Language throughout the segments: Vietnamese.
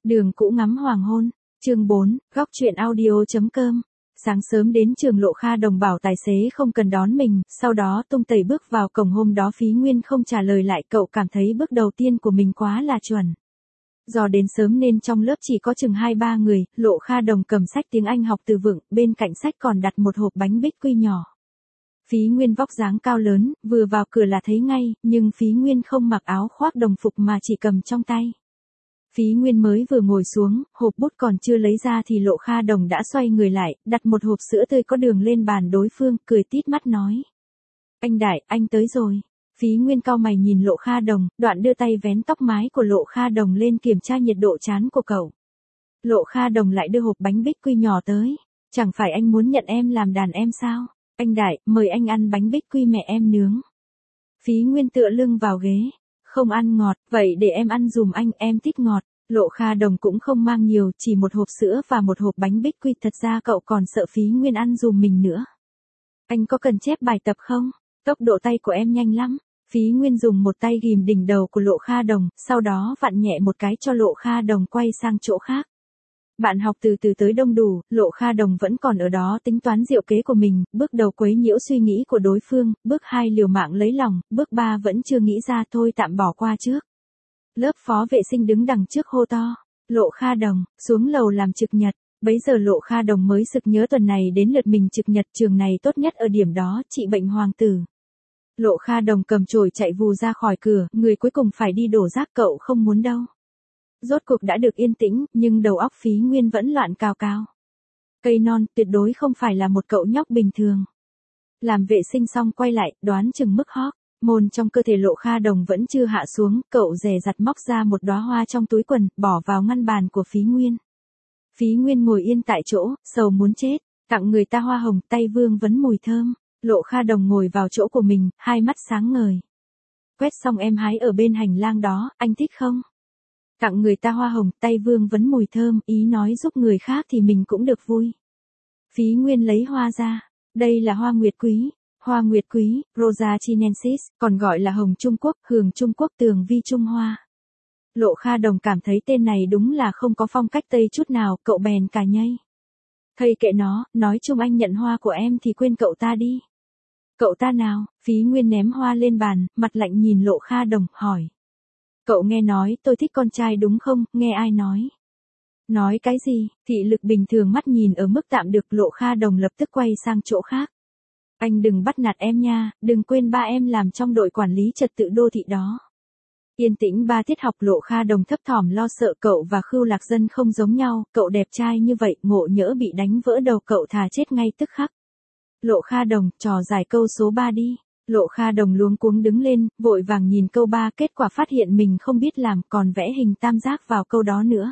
Đường cũ ngắm hoàng hôn, chương 4, góc truyện audio.com. Sáng sớm đến trường Lộ Kha Đồng bảo tài xế không cần đón mình, sau đó tung tẩy bước vào cổng. Hôm đó Phí Nguyên không trả lời lại, cậu cảm thấy bước đầu tiên của mình quá là chuẩn. Do đến sớm nên trong lớp chỉ có chừng 2-3 người, Lộ Kha Đồng cầm sách tiếng Anh học từ vựng, bên cạnh sách còn đặt một hộp bánh bích quy nhỏ. Phí Nguyên vóc dáng cao lớn, vừa vào cửa là thấy ngay, nhưng Phí Nguyên không mặc áo khoác đồng phục mà chỉ cầm trong tay. Phí Nguyên mới vừa ngồi xuống, hộp bút còn chưa lấy ra thì Lộ Kha Đồng đã xoay người lại, đặt một hộp sữa tươi có đường lên bàn đối phương, cười tít mắt nói. Anh Đại, anh tới rồi. Phí Nguyên cau mày nhìn Lộ Kha Đồng, đoạn đưa tay vén tóc mái của Lộ Kha Đồng lên kiểm tra nhiệt độ trán của cậu. Lộ Kha Đồng lại đưa hộp bánh bích quy nhỏ tới. Chẳng phải anh muốn nhận em làm đàn em sao? Anh Đại, mời anh ăn bánh bích quy mẹ em nướng. Phí Nguyên tựa lưng vào ghế. Không ăn ngọt, vậy để em ăn dùm anh, em thích ngọt. Lộ Kha Đồng cũng không mang nhiều, chỉ một hộp sữa và một hộp bánh bích quy. Thật ra cậu còn sợ Phí Nguyên ăn dùm mình nữa. Anh có cần chép bài tập không? Tốc độ tay của em nhanh lắm. Phí Nguyên dùng một tay ghìm đỉnh đầu của Lộ Kha Đồng, sau đó vặn nhẹ một cái cho Lộ Kha Đồng quay sang chỗ khác. Bạn học từ từ tới đông đủ, Lộ Kha Đồng vẫn còn ở đó tính toán diệu kế của mình, bước đầu quấy nhiễu suy nghĩ của đối phương, bước 2 liều mạng lấy lòng, bước 3 vẫn chưa nghĩ ra, thôi tạm bỏ qua trước. Lớp phó vệ sinh đứng đằng trước hô to, Lộ Kha Đồng, xuống lầu làm trực nhật. Bấy giờ Lộ Kha Đồng mới sực nhớ tuần này đến lượt mình trực nhật, trường này tốt nhất ở điểm đó, trị bệnh hoàng tử. Lộ Kha Đồng cầm chổi chạy vù ra khỏi cửa, người cuối cùng phải đi đổ rác, cậu không muốn đâu. Rốt cuộc đã được yên tĩnh, nhưng đầu óc Phí Nguyên vẫn loạn cào cào. Cây non tuyệt đối không phải là một cậu nhóc bình thường. Làm vệ sinh xong quay lại, đoán chừng mức hót. Môn trong cơ thể Lộ Kha Đồng vẫn chưa hạ xuống, cậu dè dặt móc ra một đóa hoa trong túi quần, bỏ vào ngăn bàn của Phí Nguyên. Phí Nguyên ngồi yên tại chỗ, sầu muốn chết, tặng người ta hoa hồng, tay vương vấn mùi thơm. Lộ Kha Đồng ngồi vào chỗ của mình, hai mắt sáng ngời. Quét xong em hái ở bên hành lang đó, anh thích không? Tặng người ta hoa hồng, tay vương vấn mùi thơm, ý nói giúp người khác thì mình cũng được vui. Phí Nguyên lấy hoa ra, đây là hoa nguyệt quý. Hoa nguyệt quý, Rosa chinensis, còn gọi là hồng Trung Quốc, hường Trung Quốc, tường vi Trung Hoa. Lộ Kha Đồng cảm thấy tên này đúng là không có phong cách Tây chút nào, cậu bèn cà nhây. Thầy kệ nó, nói chung anh nhận hoa của em thì quên cậu ta đi. Cậu ta nào? Phí Nguyên ném hoa lên bàn, mặt lạnh nhìn Lộ Kha Đồng, hỏi. Cậu nghe nói tôi thích con trai đúng không, nghe ai nói? Nói cái gì? Thị lực bình thường mắt nhìn ở mức tạm được. Lộ Kha Đồng lập tức quay sang chỗ khác. Anh đừng bắt nạt em nha, đừng quên ba em làm trong đội quản lý trật tự đô thị đó. Yên tĩnh 3 tiết học. Lộ Kha Đồng thấp thỏm lo sợ cậu và Khưu Lạc Dân không giống nhau, cậu đẹp trai như vậy, ngộ nhỡ bị đánh vỡ đầu cậu thà chết ngay tức khắc. Lộ Kha Đồng, trò giải câu số 3 đi. Lộ Kha Đồng luống cuống đứng lên, vội vàng nhìn câu 3, kết quả phát hiện mình không biết làm, còn vẽ hình tam giác vào câu đó nữa.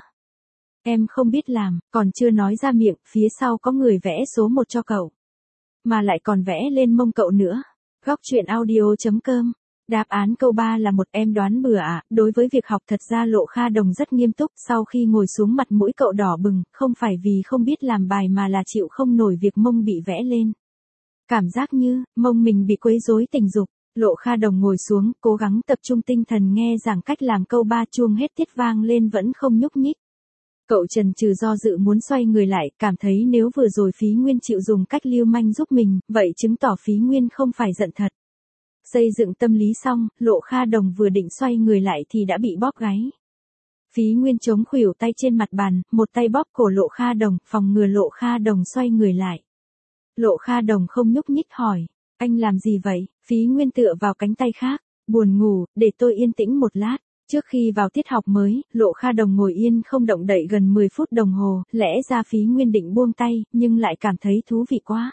Em không biết làm, còn chưa nói ra miệng, phía sau có người vẽ số 1 cho cậu. Mà lại còn vẽ lên mông cậu nữa. Góc truyện audio.com. Đáp án câu 3 là một, em đoán bừa à? Đối với việc học thật ra Lộ Kha Đồng rất nghiêm túc, sau khi ngồi xuống mặt mũi cậu đỏ bừng, không phải vì không biết làm bài mà là chịu không nổi việc mông bị vẽ lên. Cảm giác như, mông mình bị quấy rối tình dục. Lộ Kha Đồng ngồi xuống, cố gắng tập trung tinh thần nghe giảng cách làm câu 3, chuông hết tiết vang lên vẫn không nhúc nhích. Cậu chần chừ do dự muốn xoay người lại, cảm thấy nếu vừa rồi Phí Nguyên chịu dùng cách lưu manh giúp mình, vậy chứng tỏ Phí Nguyên không phải giận thật. Xây dựng tâm lý xong, Lộ Kha Đồng vừa định xoay người lại thì đã bị bóp gáy. Phí Nguyên chống khuỷu tay trên mặt bàn, một tay bóp cổ Lộ Kha Đồng, phòng ngừa Lộ Kha Đồng xoay người lại. Lộ Kha Đồng không nhúc nhích hỏi, anh làm gì vậy? Phí Nguyên tựa vào cánh tay khác, buồn ngủ, để tôi yên tĩnh một lát. Trước khi vào tiết học mới, Lộ Kha Đồng ngồi yên không động đậy gần 10 phút đồng hồ, lẽ ra Phí Nguyên định buông tay, nhưng lại cảm thấy thú vị quá.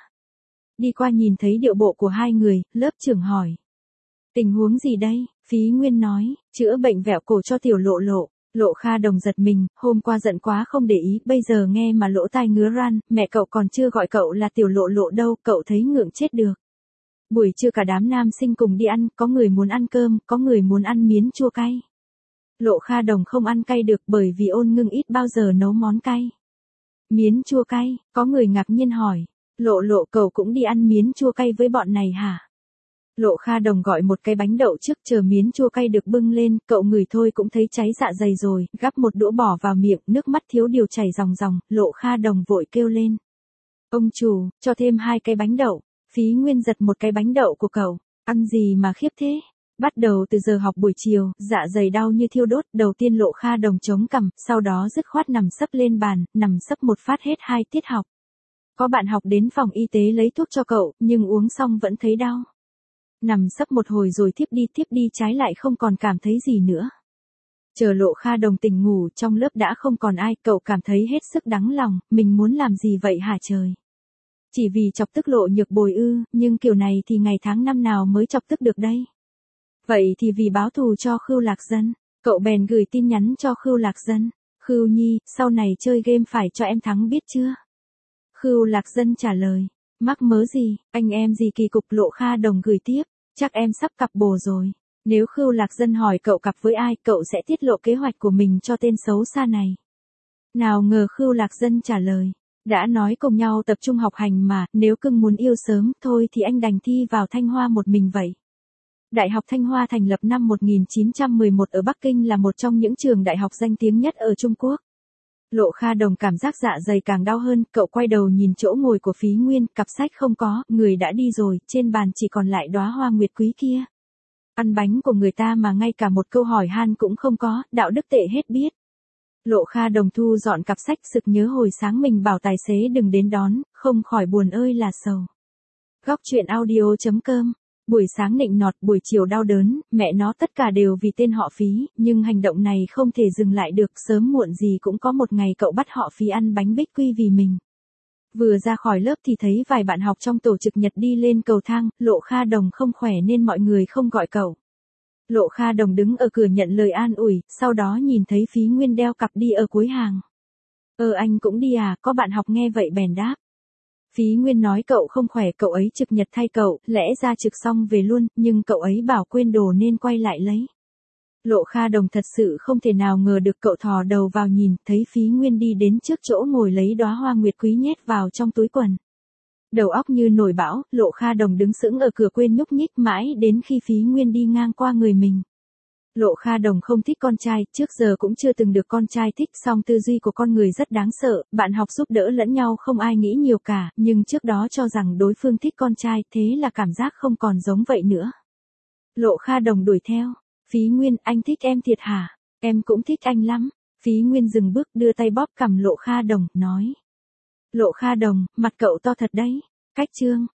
Đi qua nhìn thấy điệu bộ của hai người, lớp trưởng hỏi. Tình huống gì đây? Phí Nguyên nói, chữa bệnh vẹo cổ cho tiểu Lộ Lộ. Lộ Kha Đồng giật mình, hôm qua giận quá không để ý, bây giờ nghe mà lỗ tai ngứa ran, mẹ cậu còn chưa gọi cậu là tiểu Lộ Lộ đâu, cậu thấy ngượng chết được. Buổi trưa cả đám nam sinh cùng đi ăn, có người muốn ăn cơm, có người muốn ăn miến chua cay. Lộ Kha Đồng không ăn cay được bởi vì Ôn Ngưng ít bao giờ nấu món cay. Miến chua cay, có người ngạc nhiên hỏi, Lộ Lộ cậu cũng đi ăn miến chua cay với bọn này hả? Lộ Kha Đồng gọi một cái bánh đậu trước, chờ miến chua cay được bưng lên, cậu ngửi thôi cũng thấy cháy dạ dày rồi, gắp một đũa bỏ vào miệng, nước mắt thiếu điều chảy ròng ròng, Lộ Kha Đồng vội kêu lên. Ông chủ, cho thêm 2 cái bánh đậu. Phí Nguyên giật một cái bánh đậu của cậu, ăn gì mà khiếp thế? Bắt đầu từ giờ học buổi chiều, dạ dày đau như thiêu đốt, đầu tiên Lộ Kha Đồng chống cằm, sau đó dứt khoát nằm sấp lên bàn, nằm sấp một phát hết 2 tiết học. Có bạn học đến phòng y tế lấy thuốc cho cậu, nhưng uống xong vẫn thấy đau. Nằm sấp một hồi rồi thiếp đi trái lại không còn cảm thấy gì nữa. Chờ Lộ Kha Đồng tỉnh ngủ, trong lớp đã không còn ai, cậu cảm thấy hết sức đắng lòng, mình muốn làm gì vậy hả trời? Chỉ vì chọc tức Lộ Nhược Bồi ư, nhưng kiểu này thì ngày tháng năm nào mới chọc tức được đây? Vậy thì vì báo thù cho Khưu Lạc Dân, cậu bèn gửi tin nhắn cho Khưu Lạc Dân. Khưu Nhi, sau này chơi game phải cho em thắng biết chưa? Khưu Lạc Dân trả lời, mắc mớ gì, anh em gì kỳ cục. Lộ Kha Đồng gửi tiếp, chắc em sắp cặp bồ rồi. Nếu Khưu Lạc Dân hỏi cậu cặp với ai, cậu sẽ tiết lộ kế hoạch của mình cho tên xấu xa này. Nào ngờ Khưu Lạc Dân trả lời, đã nói cùng nhau tập trung học hành mà, nếu cưng muốn yêu sớm, thôi thì anh đành thi vào Thanh Hoa một mình vậy. Đại học Thanh Hoa thành lập năm 1911 ở Bắc Kinh, là một trong những trường đại học danh tiếng nhất ở Trung Quốc. Lộ Kha Đồng cảm giác dạ dày càng đau hơn, cậu quay đầu nhìn chỗ ngồi của Phí Nguyên, cặp sách không có, người đã đi rồi, trên bàn chỉ còn lại đóa hoa nguyệt quý kia. Ăn bánh của người ta mà ngay cả một câu hỏi han cũng không có, đạo đức tệ hết biết. Lộ Kha Đồng thu dọn cặp sách, sực nhớ hồi sáng mình bảo tài xế đừng đến đón, không khỏi buồn ơi là sầu. Góc truyện audio.com. Buổi sáng nịnh nọt, buổi chiều đau đớn, mẹ nó tất cả đều vì tên họ Phí, nhưng hành động này không thể dừng lại được, sớm muộn gì cũng có một ngày cậu bắt họ Phí ăn bánh bích quy vì mình. Vừa ra khỏi lớp thì thấy vài bạn học trong tổ trực nhật đi lên cầu thang, Lộ Kha Đồng không khỏe nên mọi người không gọi cậu. Lộ Kha Đồng đứng ở cửa nhận lời an ủi, sau đó nhìn thấy Phí Nguyên đeo cặp đi ở cuối hàng. Anh cũng đi à? Có bạn học nghe vậy bèn đáp. Phí Nguyên nói cậu không khỏe, cậu ấy trực nhật thay cậu, lẽ ra trực xong về luôn, nhưng cậu ấy bảo quên đồ nên quay lại lấy. Lộ Kha Đồng thật sự không thể nào ngờ được, cậu thò đầu vào nhìn, thấy Phí Nguyên đi đến trước chỗ ngồi lấy đóa hoa nguyệt quý nhét vào trong túi quần. Đầu óc như nổi bão, Lộ Kha Đồng đứng sững ở cửa quên nhúc nhích mãi đến khi Phí Nguyên đi ngang qua người mình. Lộ Kha Đồng không thích con trai, trước giờ cũng chưa từng được con trai thích, song tư duy của con người rất đáng sợ, bạn học giúp đỡ lẫn nhau không ai nghĩ nhiều cả, nhưng trước đó cho rằng đối phương thích con trai, thế là cảm giác không còn giống vậy nữa. Lộ Kha Đồng đuổi theo, Phí Nguyên, anh thích em thiệt hả? Em cũng thích anh lắm. Phí Nguyên dừng bước, đưa tay bóp cằm Lộ Kha Đồng, nói. Lộ Kha Đồng, mặt cậu to thật đấy. Cách chương.